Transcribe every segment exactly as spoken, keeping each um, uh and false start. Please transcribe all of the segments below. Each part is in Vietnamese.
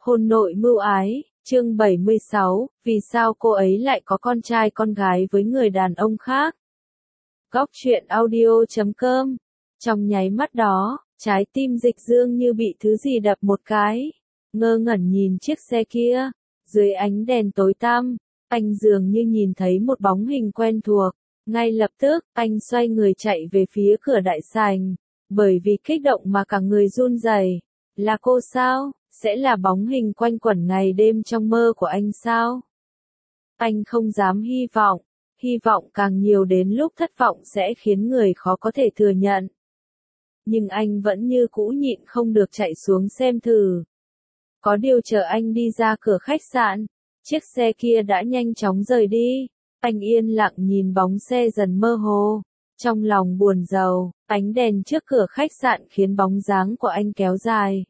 Hôn nội mưu ái, chương bảy mươi sáu, vì sao cô ấy lại có con trai con gái với người đàn ông khác? Góc truyện audio chấm com. Trong nháy mắt đó, trái tim Dịch Dương như bị thứ gì đập một cái. Ngơ ngẩn nhìn chiếc xe kia. Dưới ánh đèn tối tăm, anh dường như nhìn thấy một bóng hình quen thuộc. Ngay lập tức, anh xoay người chạy về phía cửa đại sảnh. Bởi vì kích động mà cả người run rẩy. Là cô sao? Sẽ là bóng hình quanh quẩn ngày đêm trong mơ của anh sao? Anh không dám hy vọng. Hy vọng càng nhiều đến lúc thất vọng sẽ khiến người khó có thể thừa nhận. Nhưng anh vẫn như cũ nhịn không được chạy xuống xem thử. Có điều chờ anh đi ra cửa khách sạn, chiếc xe kia đã nhanh chóng rời đi. Anh yên lặng nhìn bóng xe dần mơ hồ. Trong lòng buồn rầu, ánh đèn trước cửa khách sạn khiến bóng dáng của anh kéo dài.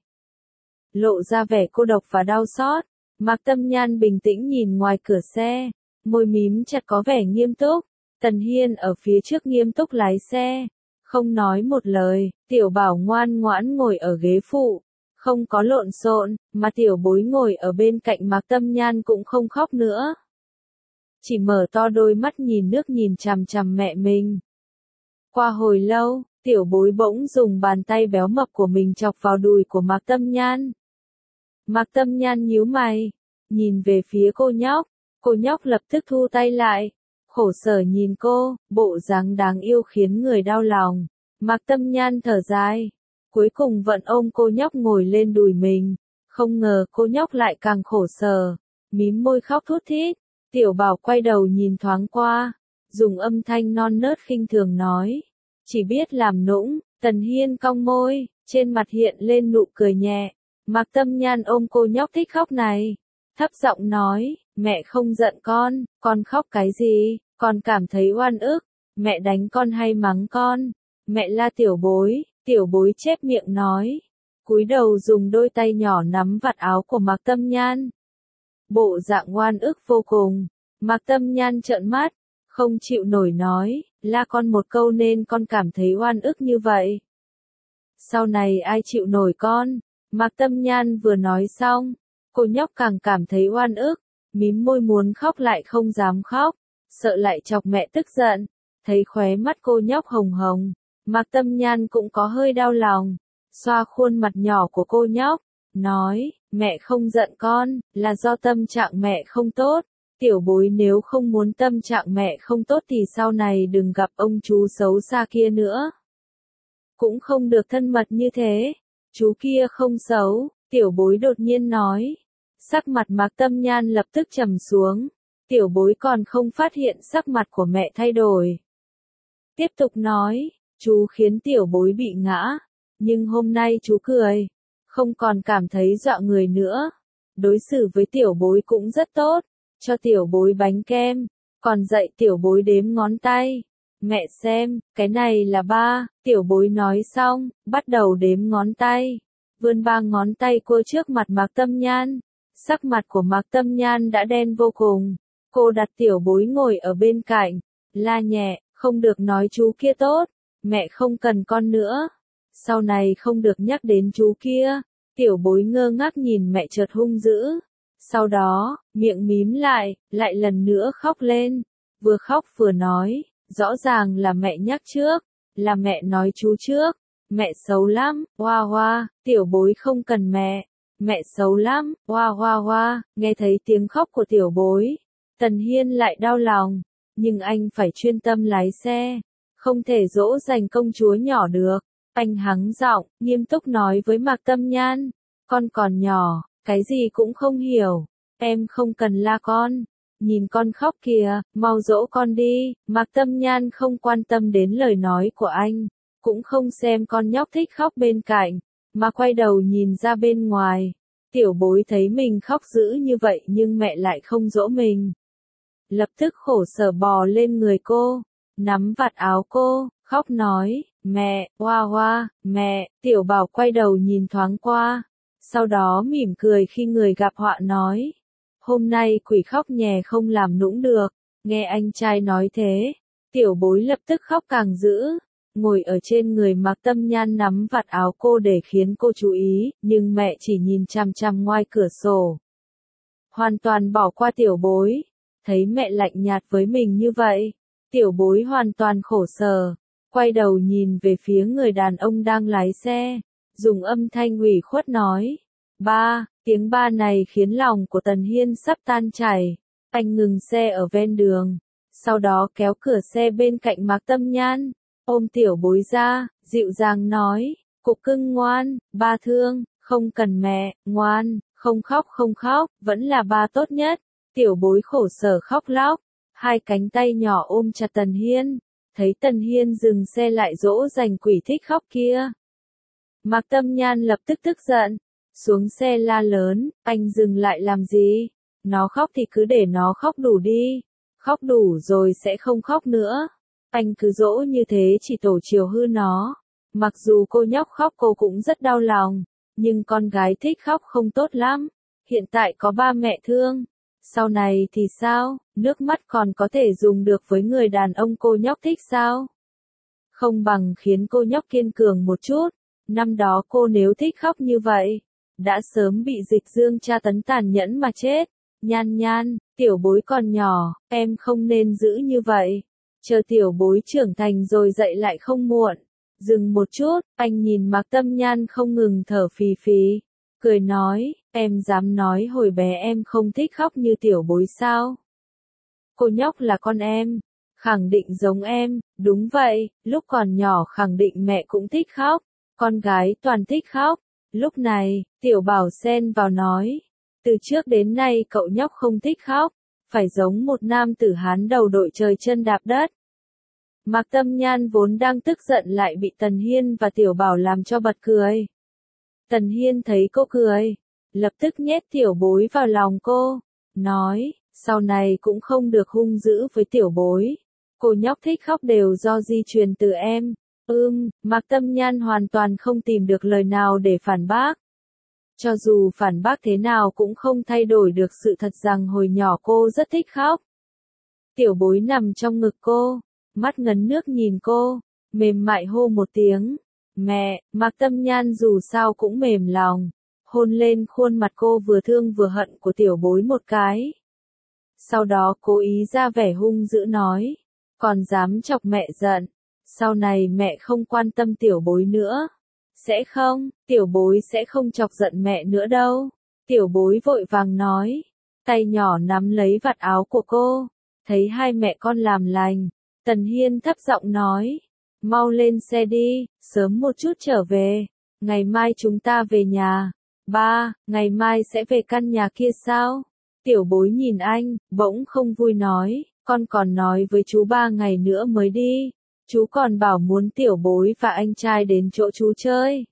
Lộ ra vẻ cô độc và đau xót. Mạc Tâm Nhan bình tĩnh nhìn ngoài cửa xe, môi mím chặt có vẻ nghiêm túc. Tần Hiên ở phía trước nghiêm túc lái xe, không nói một lời. Tiểu Bảo ngoan ngoãn ngồi ở ghế phụ, không có lộn xộn, mà Tiểu Bối ngồi ở bên cạnh Mạc Tâm Nhan cũng không khóc nữa. Chỉ mở to đôi mắt nhìn nước nhìn chằm chằm mẹ mình. Qua hồi lâu, Tiểu Bối bỗng dùng bàn tay béo mập của mình chọc vào đùi của Mạc Tâm Nhan. Mạc Tâm Nhan nhíu mày, nhìn về phía cô nhóc. Cô nhóc lập tức thu tay lại, khổ sở nhìn cô, bộ dáng đáng yêu khiến người đau lòng. Mạc Tâm Nhan thở dài, cuối cùng vẫn ôm cô nhóc ngồi lên đùi mình. Không ngờ cô nhóc lại càng khổ sở, mím môi khóc thút thít. Tiểu Bảo quay đầu nhìn thoáng qua, dùng âm thanh non nớt khinh thường nói, chỉ biết làm nũng. Tần Hiên cong môi, trên mặt hiện lên nụ cười nhẹ. Mạc Tâm Nhan ôm cô nhóc thích khóc này, thấp giọng nói, mẹ không giận con, con khóc cái gì, con cảm thấy oan ức, mẹ đánh con hay mắng con, mẹ la Tiểu Bối. Tiểu Bối chép miệng nói, cúi đầu dùng đôi tay nhỏ nắm vạt áo của Mạc Tâm Nhan. Bộ dạng oan ức vô cùng. Mạc Tâm Nhan trợn mắt, không chịu nổi nói, la con một câu nên con cảm thấy oan ức như vậy. Sau này ai chịu nổi con? Mạc Tâm Nhan vừa nói xong, cô nhóc càng cảm thấy oan ức, mím môi muốn khóc lại không dám khóc, sợ lại chọc mẹ tức giận. Thấy khóe mắt cô nhóc hồng hồng, Mạc Tâm Nhan cũng có hơi đau lòng, xoa khuôn mặt nhỏ của cô nhóc, nói, mẹ không giận con, là do tâm trạng mẹ không tốt. Tiểu Bối nếu không muốn tâm trạng mẹ không tốt thì sau này đừng gặp ông chú xấu xa kia nữa. Cũng không được thân mật như thế. Chú kia không xấu, Tiểu Bối đột nhiên nói. Sắc mặt Mạc Tâm Nhan lập tức trầm xuống. Tiểu Bối còn không phát hiện sắc mặt của mẹ thay đổi. Tiếp tục nói, chú khiến Tiểu Bối bị ngã. Nhưng hôm nay chú cười, không còn cảm thấy dọa người nữa. Đối xử với Tiểu Bối cũng rất tốt, cho Tiểu Bối bánh kem, còn dạy Tiểu Bối đếm ngón tay. Mẹ xem, cái này là ba. Tiểu Bối nói xong, bắt đầu đếm ngón tay, vươn ba ngón tay cô trước mặt Mạc Tâm Nhan. Sắc mặt của Mạc Tâm Nhan đã đen vô cùng. Cô đặt Tiểu Bối ngồi ở bên cạnh, la nhẹ, không được nói chú kia tốt, mẹ không cần con nữa. Sau này không được nhắc đến chú kia. Tiểu Bối ngơ ngác nhìn mẹ chợt hung dữ. Sau đó, miệng mím lại, lại lần nữa khóc lên. Vừa khóc vừa nói, rõ ràng là mẹ nhắc trước, là mẹ nói chú trước. Mẹ xấu lắm, hoa hoa. Tiểu Bối không cần mẹ. Mẹ xấu lắm, hoa hoa hoa. Nghe thấy tiếng khóc của Tiểu Bối, Tần Hiên lại đau lòng. Nhưng anh phải chuyên tâm lái xe, không thể dỗ dành công chúa nhỏ được. Anh hắng giọng, nghiêm túc nói với Mạc Tâm Nhan, con còn nhỏ, cái gì cũng không hiểu, em không cần la con. Nhìn con khóc kìa, mau dỗ con đi. Mạc Tâm Nhan không quan tâm đến lời nói của anh, cũng không xem con nhóc thích khóc bên cạnh, mà quay đầu nhìn ra bên ngoài. Tiểu Bối thấy mình khóc dữ như vậy nhưng mẹ lại không dỗ mình. Lập tức khổ sở bò lên người cô, nắm vạt áo cô, khóc nói, mẹ, hoa hoa, mẹ. Tiểu Bảo quay đầu nhìn thoáng qua, sau đó mỉm cười khi người gặp họa nói, hôm nay quỷ khóc nhè không làm nũng được. Nghe anh trai nói thế, Tiểu Bối lập tức khóc càng dữ, ngồi ở trên người Mạc Tâm Nhan nắm vạt áo cô để khiến cô chú ý, nhưng mẹ chỉ nhìn chằm chằm ngoài cửa sổ. Hoàn toàn bỏ qua tiểu bối, thấy mẹ lạnh nhạt với mình như vậy, tiểu bối hoàn toàn khổ sở, quay đầu nhìn về phía người đàn ông đang lái xe, dùng âm thanh ủy khuất nói, ba, tiếng ba này khiến lòng của Tần Hiên sắp tan chảy, anh ngừng xe ở ven đường, sau đó kéo cửa xe bên cạnh Mạc Tâm Nhan, ôm tiểu bối ra, dịu dàng nói, cục cưng ngoan, ba thương, không cần mẹ, ngoan, không khóc không khóc, vẫn là ba tốt nhất, tiểu bối khổ sở khóc lóc, hai cánh tay nhỏ ôm chặt Tần Hiên, thấy Tần Hiên dừng xe lại dỗ dành quỷ thích khóc kia. Mạc Tâm Nhan lập tức tức giận, xuống xe la lớn, anh dừng lại làm gì, nó khóc thì cứ để nó khóc đủ đi, khóc đủ rồi sẽ không khóc nữa. Anh cứ dỗ như thế chỉ tổ chiều hư nó. Mặc dù cô nhóc khóc cô cũng rất đau lòng, nhưng con gái thích khóc không tốt lắm. Hiện tại có ba mẹ thương. Sau này thì sao? Nước mắt còn có thể dùng được với người đàn ông cô nhóc thích sao? Không bằng khiến cô nhóc kiên cường một chút. Năm đó cô nếu thích khóc như vậy, đã sớm bị Dịch Dương tra tấn tàn nhẫn mà chết. Nhan Nhan, tiểu bối còn nhỏ, em không nên giữ như vậy. Chờ tiểu bối trưởng thành rồi dậy lại không muộn. Dừng một chút, anh nhìn Mạc Tâm Nhan không ngừng thở phì phì, cười nói, em dám nói hồi bé em không thích khóc như tiểu bối sao? Cô nhóc là con em, khẳng định giống em, đúng vậy, lúc còn nhỏ khẳng định mẹ cũng thích khóc, con gái toàn thích khóc. Lúc này, tiểu bảo xen vào nói, từ trước đến nay cậu nhóc không thích khóc, phải giống một nam tử Hán đầu đội trời chân đạp đất. Mạc Tâm Nhan vốn đang tức giận lại bị Tần Hiên và Tiểu Bảo làm cho bật cười. Tần Hiên thấy cô cười, lập tức nhét tiểu bối vào lòng cô, nói, sau này cũng không được hung dữ với tiểu bối. Cô nhóc thích khóc đều do di truyền từ em. Ưm, Mạc Tâm Nhan hoàn toàn không tìm được lời nào để phản bác. Cho dù phản bác thế nào cũng không thay đổi được sự thật rằng hồi nhỏ cô rất thích khóc. Tiểu bối nằm trong ngực cô, mắt ngấn nước nhìn cô, mềm mại hô một tiếng, mẹ. Mạc Tâm Nhan dù sao cũng mềm lòng, hôn lên khuôn mặt cô vừa thương vừa hận của tiểu bối một cái. Sau đó cố ý ra vẻ hung dữ nói, còn dám chọc mẹ giận, sau này mẹ không quan tâm tiểu bối nữa. Sẽ không, tiểu bối sẽ không chọc giận mẹ nữa đâu. Tiểu bối vội vàng nói, tay nhỏ nắm lấy vạt áo của cô, thấy hai mẹ con làm lành. Tần Hiên thấp giọng nói, mau lên xe đi, sớm một chút trở về, ngày mai chúng ta về nhà. Ba, ngày mai sẽ về căn nhà kia sao? Tiểu bối nhìn anh, bỗng không vui nói, con còn nói với chú ba ngày nữa mới đi. Chú còn bảo muốn tiểu bối và anh trai đến chỗ chú chơi.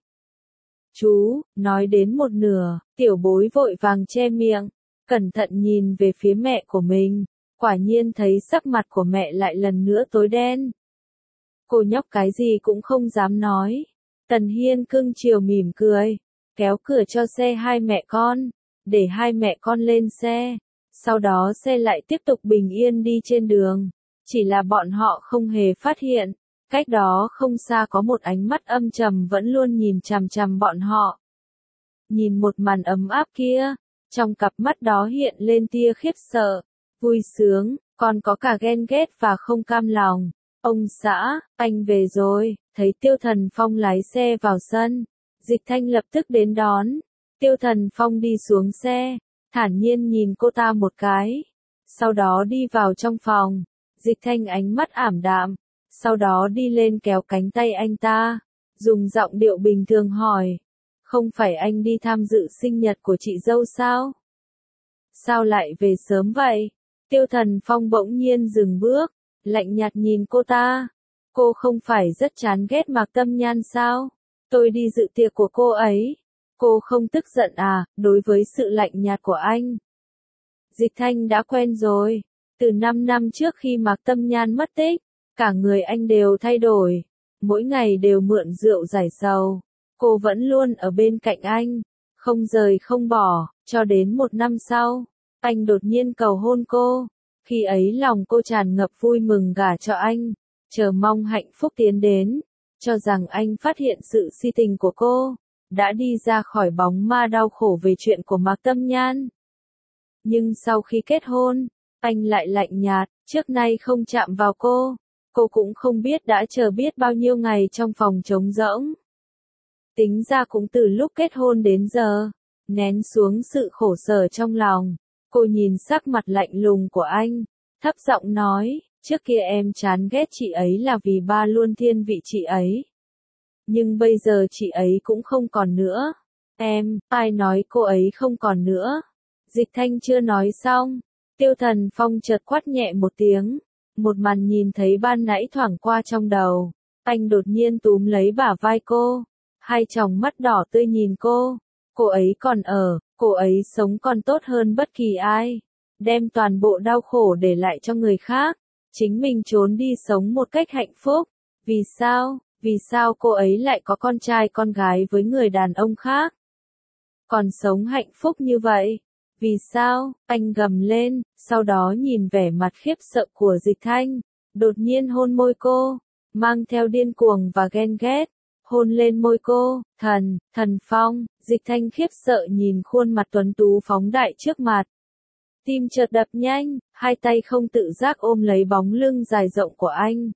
Chú, nói đến một nửa, tiểu bối vội vàng che miệng, cẩn thận nhìn về phía mẹ của mình, quả nhiên thấy sắc mặt của mẹ lại lần nữa tối đen. Cô nhóc cái gì cũng không dám nói. Tần Hiên cưng chiều mỉm cười, kéo cửa cho xe hai mẹ con, để hai mẹ con lên xe, sau đó xe lại tiếp tục bình yên đi trên đường. Chỉ là bọn họ không hề phát hiện, cách đó không xa có một ánh mắt âm trầm vẫn luôn nhìn chằm chằm bọn họ. Nhìn một màn ấm áp kia, trong cặp mắt đó hiện lên tia khiếp sợ, vui sướng, còn có cả ghen ghét và không cam lòng. Ông xã, anh về rồi. Thấy Tiêu Thần Phong lái xe vào sân, Dịch Thanh lập tức đến đón. Tiêu Thần Phong đi xuống xe, thản nhiên nhìn cô ta một cái, sau đó đi vào trong phòng. Dịch Thanh ánh mắt ảm đạm, sau đó đi lên kéo cánh tay anh ta, dùng giọng điệu bình thường hỏi, không phải anh đi tham dự sinh nhật của chị dâu sao? Sao lại về sớm vậy? Tiêu Thần Phong bỗng nhiên dừng bước, lạnh nhạt nhìn cô ta. Cô không phải rất chán ghét Mạc Tâm Nhan sao? Tôi đi dự tiệc của cô ấy. Cô không tức giận à, đối với sự lạnh nhạt của anh? Dịch Thanh đã quen rồi. Từ năm năm trước khi Mạc Tâm Nhan mất tích, cả người anh đều thay đổi. Mỗi ngày đều mượn rượu giải sầu. Cô vẫn luôn ở bên cạnh anh, không rời không bỏ, cho đến một năm sau, anh đột nhiên cầu hôn cô. Khi ấy lòng cô tràn ngập vui mừng gả cho anh, chờ mong hạnh phúc tiến đến. cho rằng anh phát hiện sự si tình của cô, đã đi ra khỏi bóng ma đau khổ về chuyện của Mạc Tâm Nhan. Nhưng sau khi kết hôn, anh lại lạnh nhạt, trước nay không chạm vào cô. Cô cũng không biết đã chờ biết bao nhiêu ngày trong phòng trống rỗng. Tính ra cũng từ lúc kết hôn đến giờ, nén xuống sự khổ sở trong lòng. Cô nhìn sắc mặt lạnh lùng của anh, thấp giọng nói, trước kia em chán ghét chị ấy là vì ba luôn thiên vị chị ấy. Nhưng bây giờ chị ấy cũng không còn nữa. Em, ai nói cô ấy không còn nữa? Dịch Thanh chưa nói xong, Tiêu Thần Phong chợt quát nhẹ một tiếng. Một màn nhìn thấy ban nãy thoảng qua trong đầu. Anh đột nhiên túm lấy bả vai cô. Hai tròng mắt đỏ tươi nhìn cô. Cô ấy còn ở, cô ấy sống còn tốt hơn bất kỳ ai. Đem toàn bộ đau khổ để lại cho người khác. Chính mình trốn đi sống một cách hạnh phúc. Vì sao? Vì sao cô ấy lại có con trai con gái với người đàn ông khác? Còn sống hạnh phúc như vậy? Vì sao? Anh gầm lên, sau đó nhìn vẻ mặt khiếp sợ của Dịch Thanh, đột nhiên hôn môi cô, mang theo điên cuồng và ghen ghét, hôn lên môi cô. Thần, Thần Phong. Dịch Thanh khiếp sợ nhìn khuôn mặt tuấn tú phóng đại trước mặt. Tim chợt đập nhanh, hai tay không tự giác ôm lấy bóng lưng dài rộng của anh.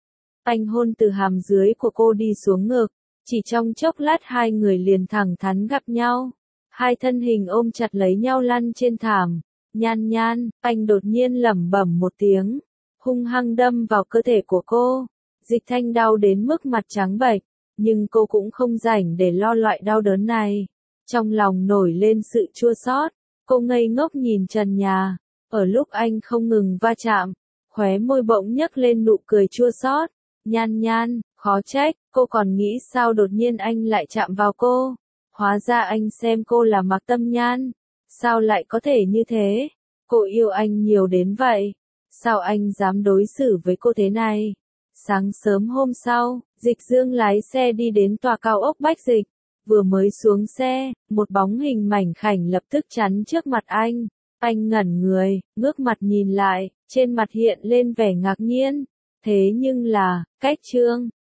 Anh hôn từ hàm dưới của cô đi xuống ngực, chỉ trong chốc lát hai người liền thẳng thắn gặp nhau. Hai thân hình ôm chặt lấy nhau lăn trên thảm. Nhan Nhan, anh đột nhiên lẩm bẩm một tiếng, hung hăng đâm vào cơ thể của cô. Dịch Thanh đau đến mức mặt trắng bệch, nhưng cô cũng không rảnh để lo loại đau đớn này. Trong lòng nổi lên sự chua xót, cô ngây ngốc nhìn trần nhà. Ở lúc anh không ngừng va chạm, khóe môi bỗng nhấc lên nụ cười chua xót. Nhan Nhan, khó trách, cô còn nghĩ sao đột nhiên anh lại chạm vào cô. Hóa ra anh xem cô là Mạc Tâm Nhan. Sao lại có thể như thế? Cô yêu anh nhiều đến vậy. Sao anh dám đối xử với cô thế này? Sáng sớm hôm sau, Dịch Dương lái xe đi đến tòa cao ốc Bách Dịch. Vừa mới xuống xe, một bóng hình mảnh khảnh lập tức chắn trước mặt anh. Anh ngẩn người, ngước mặt nhìn lại, trên mặt hiện lên vẻ ngạc nhiên. Thế nhưng là, cách Trương